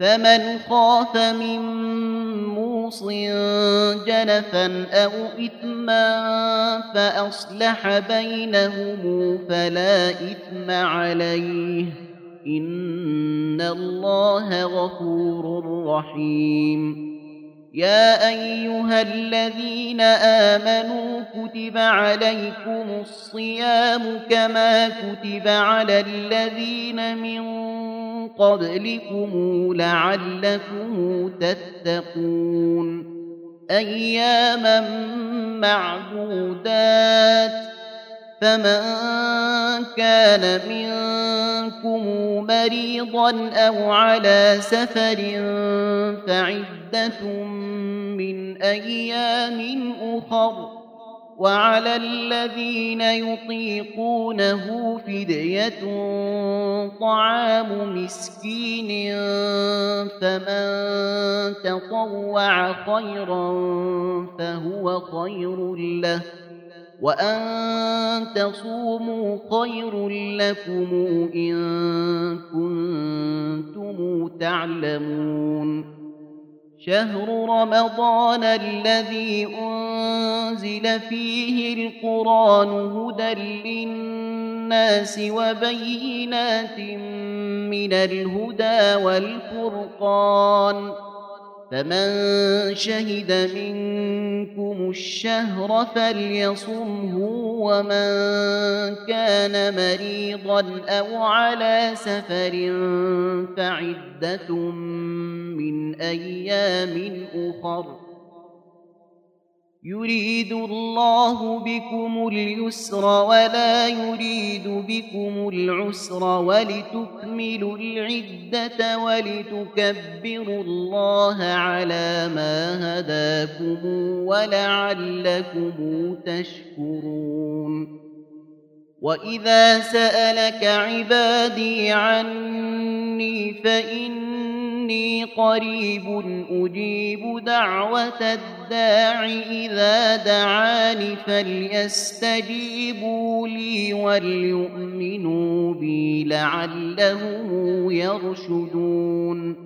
فمن خاف من موص جنفا أو إثما فأصلح بينهم فلا إثم عليه إن الله غفور رحيم. يا أيها الذين آمنوا كتب عليكم الصيام كما كتب على الذين من قبلكم لعلكم تتقون أياما معدودات فمن كان منكم مريضا أو على سفر فعدة من أيام أخر وعلى الذين يطيقونه فدية طعام مسكين فمن تطوع خيرا فهو خير له وأن تصوموا خير لكم إن كنتم تعلمون. شهر رمضان الذي أنزل فيه القرآن هدى للناس وبينات من الهدى والفرقان فمن شهد منكم الشهر فليصمه ومن كان مريضا أو على سفر فعدة من أيام أخر يريد الله بكم اليسر ولا يريد بكم العسر ولتكملوا العدة ولتكبروا الله على ما هداكم ولعلكم تشكرون. وإذا سألك عبادي عني فإني قريب أجيب دعوة الداع إذا دعاني فليستجيبوا لي وليؤمنوا بي لعلهم يرشدون.